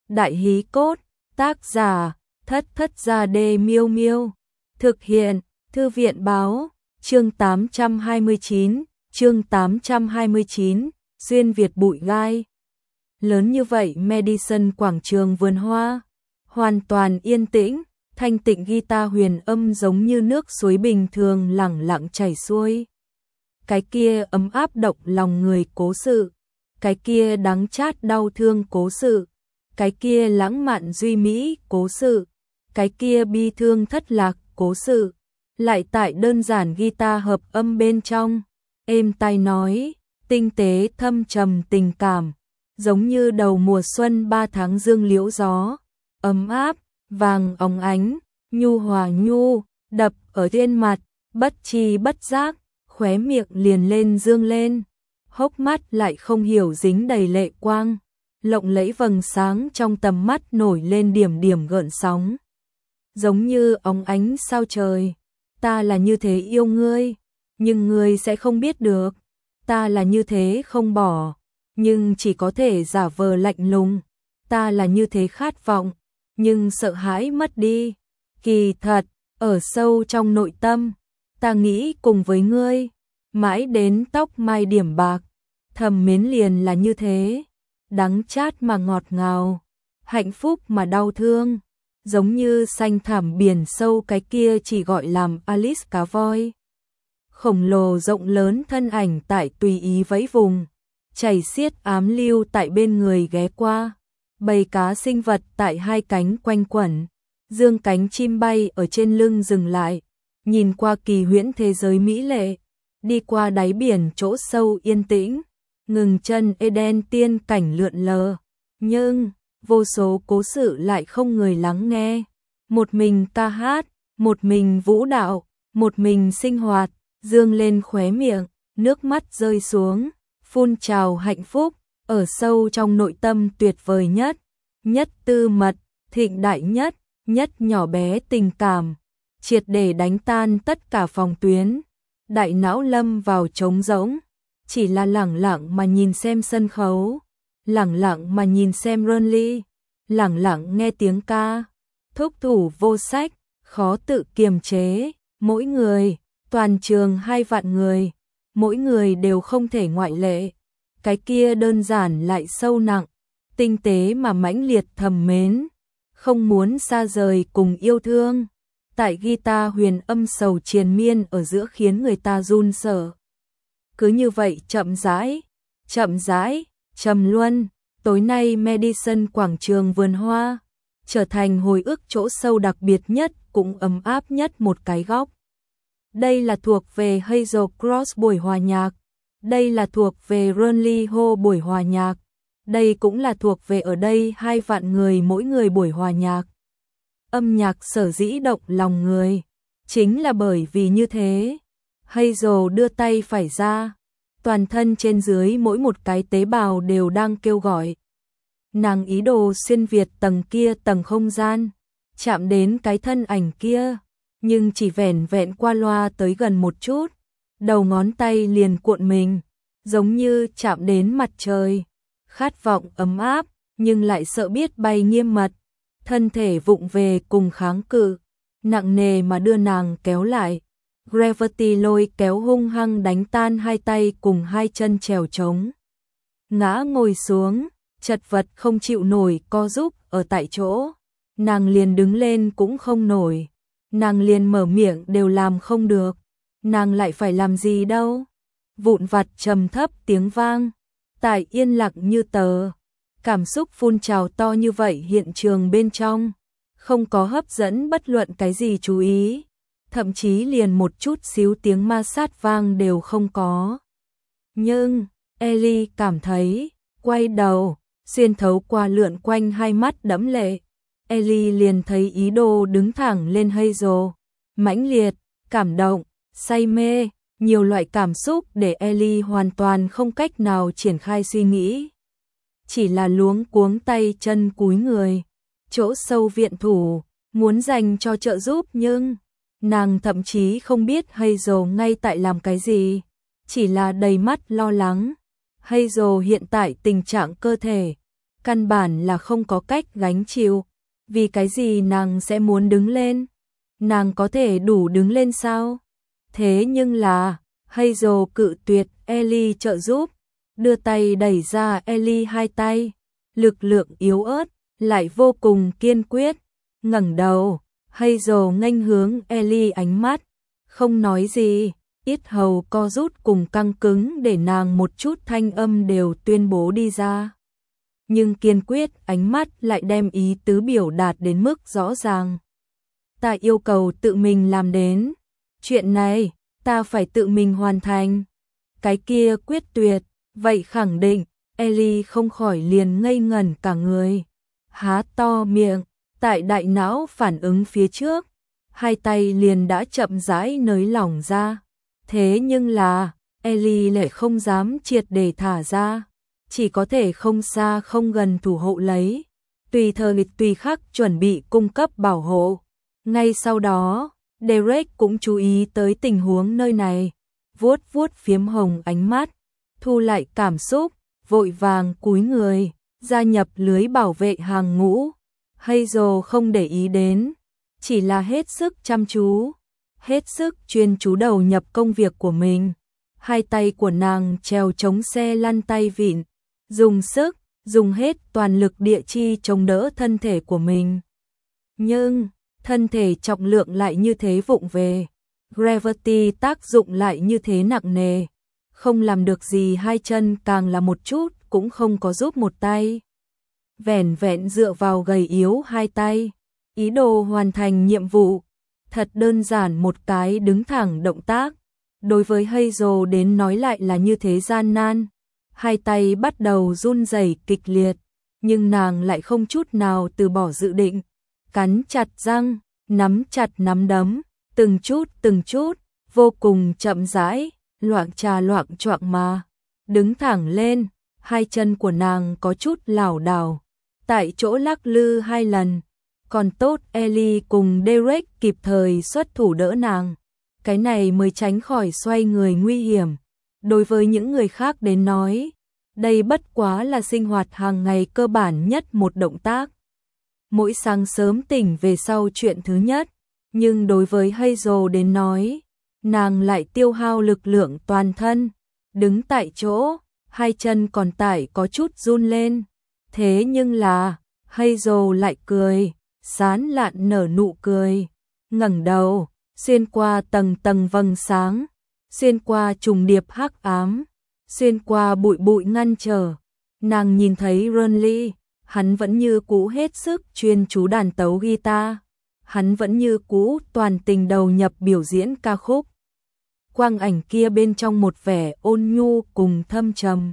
Đại hí cốt, tác giả, Thất Thất Gia Đê Miêu Miêu. Thực hiện, Thư viện báo, chương 829, xuyên Việt bụi gai. Lớn như vậy Madison quảng trường vườn hoa, hoàn toàn yên tĩnh, thanh tịnh guitar huyền âm giống như nước suối bình thường lẳng lặng chảy xuôi. Cái kia ấm áp động lòng người cố sự, cái kia đắng chát đau thương cố sự, cái kia lãng mạn duy mỹ cố sự, cái kia bi thương thất lạc cố sự, lại tại đơn giản guitar hợp âm bên trong, êm tai nói, tinh tế thâm trầm tình cảm, giống như đầu mùa xuân 3 tháng dương liễu gió, ấm áp, vàng óng ánh, nhu hòa nhu, đập ở trên mặt, bất tri bất giác, khóe miệng liền lên dương lên, hốc mắt lại không hiểu dính đầy lệ quang, lộng lẫy vầng sáng trong tầm mắt nổi lên điểm điểm gợn sóng. Giống như óng ánh sao trời, ta là như thế yêu ngươi, nhưng ngươi sẽ không biết được, ta là như thế không bỏ, nhưng chỉ có thể giả vờ lạnh lùng, ta là như thế khát vọng, nhưng sợ hãi mất đi. Kỳ thật, ở sâu trong nội tâm, ta nghĩ cùng với ngươi, mãi đến tóc mai điểm bạc, thầm mến liền là như thế, đắng chát mà ngọt ngào, hạnh phúc mà đau thương, giống như xanh thẳm biển sâu cái kia chỉ gọi làm Alice cá voi. Khổng lồ rộng lớn thân ảnh tại tùy ý vẫy vùng, chảy xiết ám lưu tại bên người ghé qua, bầy cá sinh vật tại hai cánh quanh quẩn, dương cánh chim bay ở trên lưng dừng lại, nhìn qua kỳ huyễn thế giới mỹ lệ, đi qua đáy biển chỗ sâu yên tĩnh, ngừng chân Eden tiên cảnh lượn lờ, nhưng vô số cố sự lại không người lắng nghe, một mình ca hát, một mình vũ đạo, một mình sinh hoạt, dương lên khóe miệng, nước mắt rơi xuống, phun trào hạnh phúc, ở sâu trong nội tâm tuyệt vời nhất, nhất tư mật, thịnh đại nhất, nhất nhỏ bé tình cảm, triệt để đánh tan tất cả phòng tuyến, đại não lâm vào trống rỗng, chỉ là lẳng lặng mà nhìn xem sân khấu, lẳng lặng mà nhìn xem Ronly, lẳng lặng nghe tiếng ca, thúc thủ vô sách, khó tự kiềm chế, mỗi người, toàn trường 2 vạn người, mỗi người đều không thể ngoại lệ, cái kia đơn giản lại sâu nặng, tinh tế mà mãnh liệt thầm mến, không muốn xa rời cùng yêu thương, tại guitar huyền âm sầu triền miên ở giữa khiến người ta run sợ. Cứ như vậy chậm rãi, trầm luân, tối nay Madison quảng trường vườn hoa, trở thành hồi ức chỗ sâu đặc biệt nhất cũng ấm áp nhất một cái góc. Đây là thuộc về Hazel Cross buổi hòa nhạc, đây là thuộc về Ronly Ho buổi hòa nhạc, đây cũng là thuộc về ở đây 2 vạn người mỗi người buổi hòa nhạc. Âm nhạc sở dĩ động lòng người, chính là bởi vì như thế. Hazel đưa tay phải ra, toàn thân trên dưới mỗi một cái tế bào đều đang kêu gọi. Nàng ý đồ xuyên việt tầng kia tầng không gian, chạm đến cái thân ảnh kia, nhưng chỉ vẻn vẹn qua loa tới gần một chút, đầu ngón tay liền cuộn mình, giống như chạm đến mặt trời, khát vọng ấm áp, nhưng lại sợ biết bay nghiêm mật, thân thể vụng về cùng kháng cự, nặng nề mà đưa nàng kéo lại. Gravity lôi kéo hung hăng đánh tan 2 tay cùng 2 chân trèo trống. Ngã ngồi xuống, chật vật không chịu nổi co giúp ở tại chỗ. Nàng liền đứng lên cũng không nổi. Nàng liền mở miệng đều làm không được. Nàng lại phải làm gì đâu. Vụn vặt trầm thấp tiếng vang. Tại yên lặng như tờ. Cảm xúc phun trào to như vậy hiện trường bên trong. Không có hấp dẫn bất luận cái gì chú ý. Thậm chí liền một chút xíu tiếng ma sát vang đều không có. Nhưng, Ellie cảm thấy, quay đầu, xuyên thấu qua lượn quanh 2 mắt đẫm lệ. Ellie liền thấy ý đồ đứng thẳng lên Hazel, mãnh liệt, cảm động, say mê, nhiều loại cảm xúc để Ellie hoàn toàn không cách nào triển khai suy nghĩ. Chỉ là luống cuống tay chân cúi người, chỗ sâu viện thủ, muốn dành cho trợ giúp nhưng nàng thậm chí không biết Hazel ngay tại làm cái gì, chỉ là đầy mắt lo lắng. Hazel hiện tại tình trạng cơ thể, căn bản là không có cách gánh chịu. Vì cái gì nàng sẽ muốn đứng lên? Nàng có thể đủ đứng lên sao? Thế nhưng là, Hazel cự tuyệt Ellie trợ giúp, đưa tay đẩy ra Ellie hai tay, lực lượng yếu ớt, lại vô cùng kiên quyết, ngẩng đầu, Hazel nghênh hướng Ellie ánh mắt, không nói gì, yết hầu co rút cùng căng cứng để nàng một chút thanh âm đều tuyên bố đi ra. Nhưng kiên quyết ánh mắt lại đem ý tứ biểu đạt đến mức rõ ràng. Ta yêu cầu tự mình làm đến. Chuyện này, ta phải tự mình hoàn thành. Cái kia quyết tuyệt, vậy khẳng định, Ellie không khỏi liền ngây ngẩn cả người. Há to miệng, tại đại não phản ứng phía trước, hai tay liền đã chậm rãi nới lỏng ra. Thế nhưng là, Ellie lại không dám triệt để thả ra, chỉ có thể không xa không gần thủ hộ lấy, tùy thời tùy khắc chuẩn bị cung cấp bảo hộ. Ngay sau đó, Derek cũng chú ý tới tình huống nơi này, vuốt vuốt phiếm hồng ánh mắt, thu lại cảm xúc, vội vàng cúi người, gia nhập lưới bảo vệ hàng ngũ. Hazel không để ý đến, chỉ là hết sức chăm chú, hết sức chuyên chú đầu nhập công việc của mình. Hai tay của nàng trèo chống xe lăn tay vịn, dùng sức, dùng hết toàn lực địa chi chống đỡ thân thể của mình. Nhưng, thân thể trọng lượng lại như thế vụng về, gravity tác dụng lại như thế nặng nề, không làm được gì hai chân càng là một chút cũng không có giúp một tay. Vẻn vẹn dựa vào gầy yếu hai tay, ý đồ hoàn thành nhiệm vụ, thật đơn giản một cái đứng thẳng động tác, đối với Hazel đến nói lại là như thế gian nan. Hai tay bắt đầu run rẩy kịch liệt, nhưng nàng lại không chút nào từ bỏ dự định, cắn chặt răng, nắm chặt nắm đấm, từng chút, vô cùng chậm rãi, loạng choạng mà đứng thẳng lên, hai chân của nàng có chút lảo đảo, tại chỗ lắc lư hai lần, còn tốt Ellie cùng Derek kịp thời xuất thủ đỡ nàng, cái này mới tránh khỏi xoay người nguy hiểm. Đối với những người khác đến nói, đây bất quá là sinh hoạt hàng ngày cơ bản nhất một động tác. Mỗi sáng sớm tỉnh về sau chuyện thứ nhất, nhưng đối với Hazel đến nói, nàng lại tiêu hao lực lượng toàn thân, đứng tại chỗ, hai chân còn tải có chút run lên. Thế nhưng là, Hazel lại cười, sán lạn nở nụ cười, ngẩng đầu, xuyên qua tầng tầng vầng sáng, xuyên qua trùng điệp hắc ám, xuyên qua bụi bụi ngăn trở, nàng nhìn thấy Ronly, hắn vẫn như cũ hết sức chuyên chú đàn tấu guitar, hắn vẫn như cũ toàn tình đầu nhập biểu diễn ca khúc. Quang ảnh kia bên trong một vẻ ôn nhu cùng thâm trầm,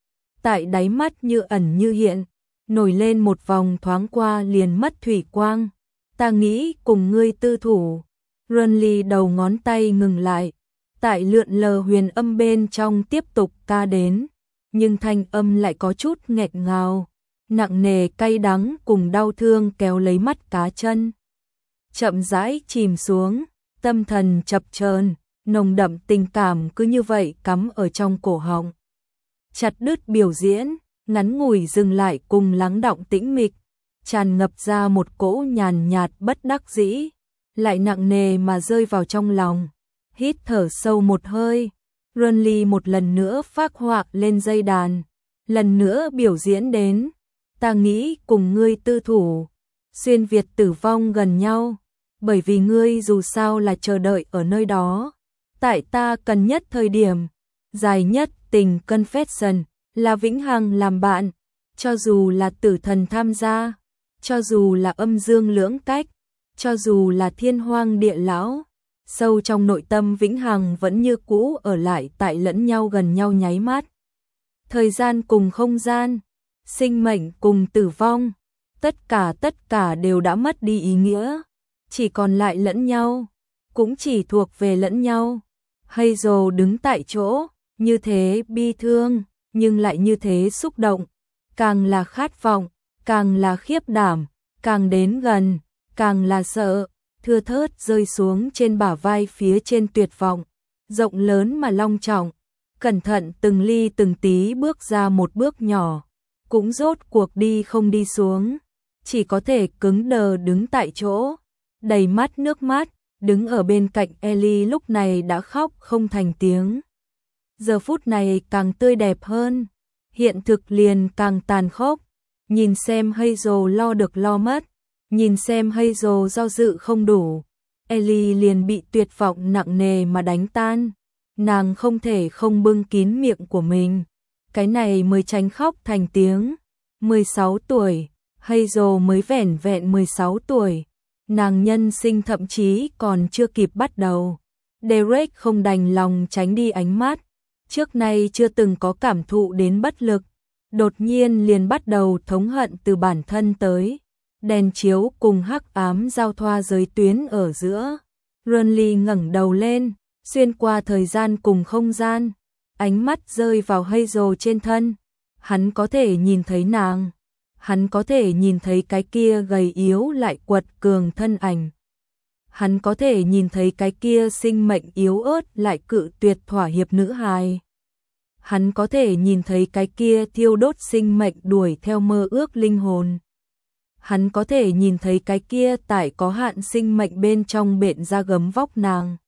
tại đáy mắt như ẩn như hiện, nổi lên một vòng thoáng qua liền mất thủy quang. Ta nghĩ cùng ngươi tư thủ. Ronly đầu ngón tay ngừng lại, tại lượn lờ huyền âm bên trong tiếp tục ca đến, nhưng thanh âm lại có chút nghẹt ngào, nặng nề cay đắng cùng đau thương kéo lấy mắt cá chân. Chậm rãi chìm xuống, tâm thần chập chờn, nồng đậm tình cảm cứ như vậy cắm ở trong cổ họng. Chặt đứt biểu diễn, ngắn ngủi dừng lại cùng lắng đọng tĩnh mịch, tràn ngập ra một cỗ nhàn nhạt bất đắc dĩ, lại nặng nề mà rơi vào trong lòng. Hít thở sâu một hơi, Ronly một lần nữa phác họa lên dây đàn, lần nữa biểu diễn đến. Ta nghĩ cùng ngươi tư thủ, xuyên việt tử vong gần nhau, bởi vì ngươi dù sao là chờ đợi ở nơi đó. Tại ta cần nhất thời điểm, dài nhất tình confession, là vĩnh hằng làm bạn, cho dù là tử thần tham gia, cho dù là âm dương lưỡng cách, cho dù là thiên hoang địa lão, sâu trong nội tâm vĩnh hằng vẫn như cũ ở lại tại lẫn nhau gần nhau nháy mắt. Thời gian cùng không gian, sinh mệnh cùng tử vong, tất cả đều đã mất đi ý nghĩa, chỉ còn lại lẫn nhau, cũng chỉ thuộc về lẫn nhau. Hazel đứng tại chỗ, như thế bi thương, nhưng lại như thế xúc động, càng là khát vọng, càng là khiếp đảm, càng đến gần, càng là sợ, thưa thớt rơi xuống trên bả vai phía trên tuyệt vọng, rộng lớn mà long trọng, cẩn thận từng ly từng tí bước ra một bước nhỏ, cũng rốt cuộc đi không đi xuống, chỉ có thể cứng đờ đứng tại chỗ, đầy mắt nước mắt, đứng ở bên cạnh Ellie lúc này đã khóc không thành tiếng. Giờ phút này càng tươi đẹp hơn, hiện thực liền càng tàn khốc, nhìn xem Hazel lo được lo mất, nhìn xem Hazel do dự không đủ, Ellie liền bị tuyệt vọng nặng nề mà đánh tan, nàng không thể không bưng kín miệng của mình, cái này mới tránh khóc thành tiếng. 16 tuổi, Hazel mới vẻn vẹn 16 tuổi, nàng nhân sinh thậm chí còn chưa kịp bắt đầu. Derek không đành lòng tránh đi ánh mắt, trước nay chưa từng có cảm thụ đến bất lực, đột nhiên liền bắt đầu thống hận từ bản thân tới. Đèn chiếu cùng hắc ám giao thoa giới tuyến ở giữa. Renly ngẩng đầu lên, xuyên qua thời gian cùng không gian, ánh mắt rơi vào Hazel trên thân. Hắn có thể nhìn thấy nàng, hắn có thể nhìn thấy cái kia gầy yếu lại quật cường thân ảnh. Hắn có thể nhìn thấy cái kia sinh mệnh yếu ớt lại cự tuyệt thỏa hiệp nữ hài. Hắn có thể nhìn thấy cái kia thiêu đốt sinh mệnh đuổi theo mơ ước linh hồn. Hắn có thể nhìn thấy cái kia tại có hạn sinh mệnh bên trong bện ra gấm vóc nàng.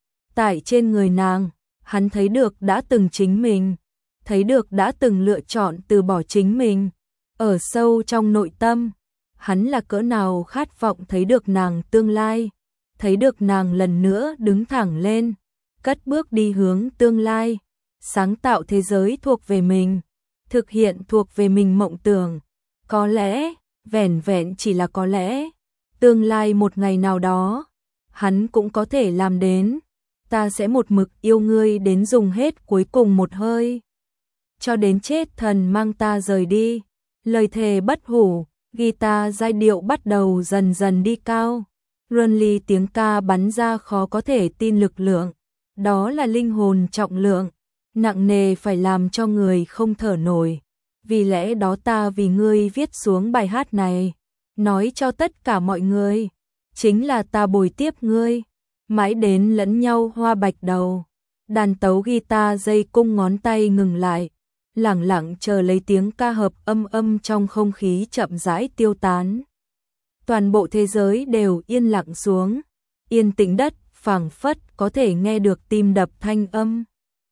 Tại trên người nàng, hắn thấy được đã từng chính mình, thấy được đã từng lựa chọn từ bỏ chính mình. Ở sâu trong nội tâm, hắn là cỡ nào khát vọng thấy được nàng tương lai, thấy được nàng lần nữa đứng thẳng lên, cất bước đi hướng tương lai, sáng tạo thế giới thuộc về mình, thực hiện thuộc về mình mộng tưởng. Có lẽ, vẻn vẹn chỉ là có lẽ, tương lai một ngày nào đó, hắn cũng có thể làm đến. Ta sẽ một mực yêu ngươi đến dùng hết cuối cùng một hơi, cho đến chết thần mang ta rời đi. Lời thề bất hủ, guitar giai điệu bắt đầu dần dần đi cao. Renly tiếng ca bắn ra khó có thể tin lực lượng, đó là linh hồn trọng lượng, nặng nề phải làm cho người không thở nổi. Vì lẽ đó ta vì ngươi viết xuống bài hát này, nói cho tất cả mọi người, chính là ta bồi tiếp ngươi, mãi đến lẫn nhau hoa bạch đầu. Đàn tấu guitar dây cung ngón tay ngừng lại, lẳng lặng chờ lấy tiếng ca hợp âm trong không khí chậm rãi tiêu tán. Toàn bộ thế giới đều yên lặng xuống, yên tĩnh đất phảng phất có thể nghe được tim đập thanh âm.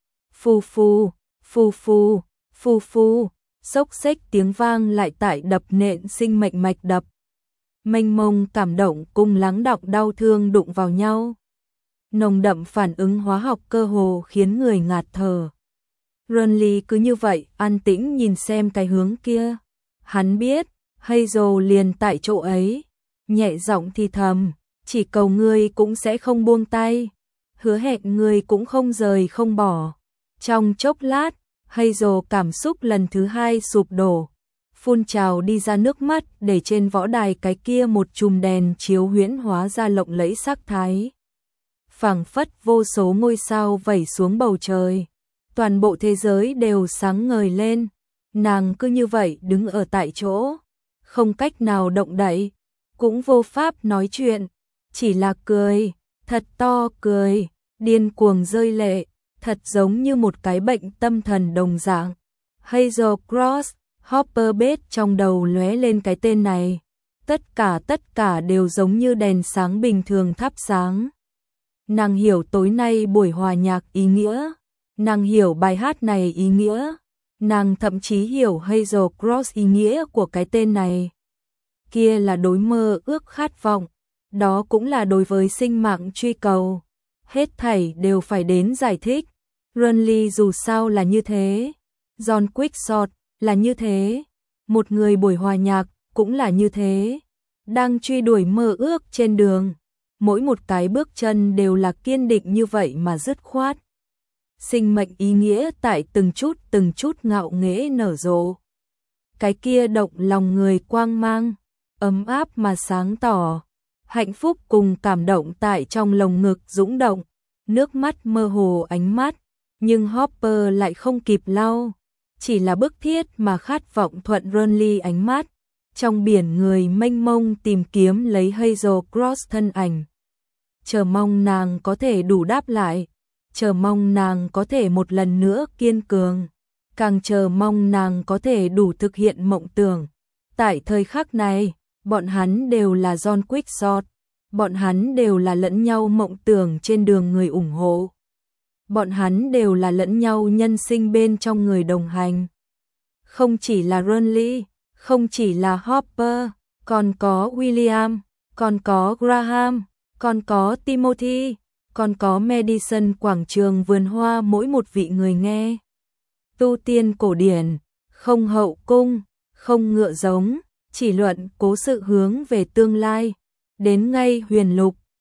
Phù phù, phù phù, phù phù, xốc xếch tiếng vang lại tại đập nện sinh mệnh mạch đập. Mênh mông cảm động cùng lắng đọng đau thương đụng vào nhau. Nồng đậm phản ứng hóa học cơ hồ khiến người ngạt thở. Renly cứ như vậy an tĩnh nhìn xem cái hướng kia. Hắn biết, Hazel liền tại chỗ ấy, nhẹ giọng thì thầm, chỉ cầu ngươi cũng sẽ không buông tay, hứa hẹn ngươi cũng không rời không bỏ. Trong chốc lát, Hazel cảm xúc lần thứ hai sụp đổ, phun trào đi ra nước mắt để trên võ đài cái kia một chùm đèn chiếu huyễn hóa ra lộng lẫy sắc thái. Phảng phất vô số ngôi sao vẩy xuống bầu trời, toàn bộ thế giới đều sáng ngời lên. Nàng cứ như vậy đứng ở tại chỗ, không cách nào động đậy, cũng vô pháp nói chuyện, chỉ là cười, thật to cười, điên cuồng rơi lệ, thật giống như một cái bệnh tâm thần đồng dạng. Hazel Cross, Hopper Bates trong đầu lóe lên cái tên này, tất cả đều giống như đèn sáng bình thường thắp sáng. Nàng hiểu tối nay buổi hòa nhạc ý nghĩa, nàng hiểu bài hát này ý nghĩa, nàng thậm chí hiểu Hazel Cross ý nghĩa của cái tên này. Kia là đối mơ ước khát vọng, đó cũng là đối với sinh mạng truy cầu. Hết thảy đều phải đến giải thích. Renly dù sao là như thế, John Quickshot là như thế, một người buổi hòa nhạc cũng là như thế, đang truy đuổi mơ ước trên đường, mỗi một cái bước chân đều là kiên định như vậy mà dứt khoát. Sinh mệnh ý nghĩa tại từng chút ngạo nghễ nở rộ. Cái kia động lòng người quang mang, ấm áp mà sáng tỏ, hạnh phúc cùng cảm động tại trong lồng ngực dũng động, nước mắt mơ hồ ánh mắt, nhưng Hopper lại không kịp lau, chỉ là bức thiết mà khát vọng thuận Renly ánh mắt, trong biển người mênh mông tìm kiếm lấy Hazel Cross thân ảnh. Chờ mong nàng có thể đủ đáp lại, chờ mong nàng có thể một lần nữa kiên cường, càng chờ mong nàng có thể đủ thực hiện mộng tưởng. Tại thời khắc này, bọn hắn đều là John Quixote, bọn hắn đều là lẫn nhau mộng tưởng trên đường người ủng hộ. Bọn hắn đều là lẫn nhau nhân sinh bên trong người đồng hành. Không chỉ là Ronly, không chỉ là Hopper, còn có William, còn có Graham, còn có Timothy, còn có Madison quảng trường vườn hoa mỗi một vị người nghe. Tu tiên cổ điển, không hậu cung, không ngựa giống, chỉ luận cố sự hướng về tương lai. Đến ngay huyền lục,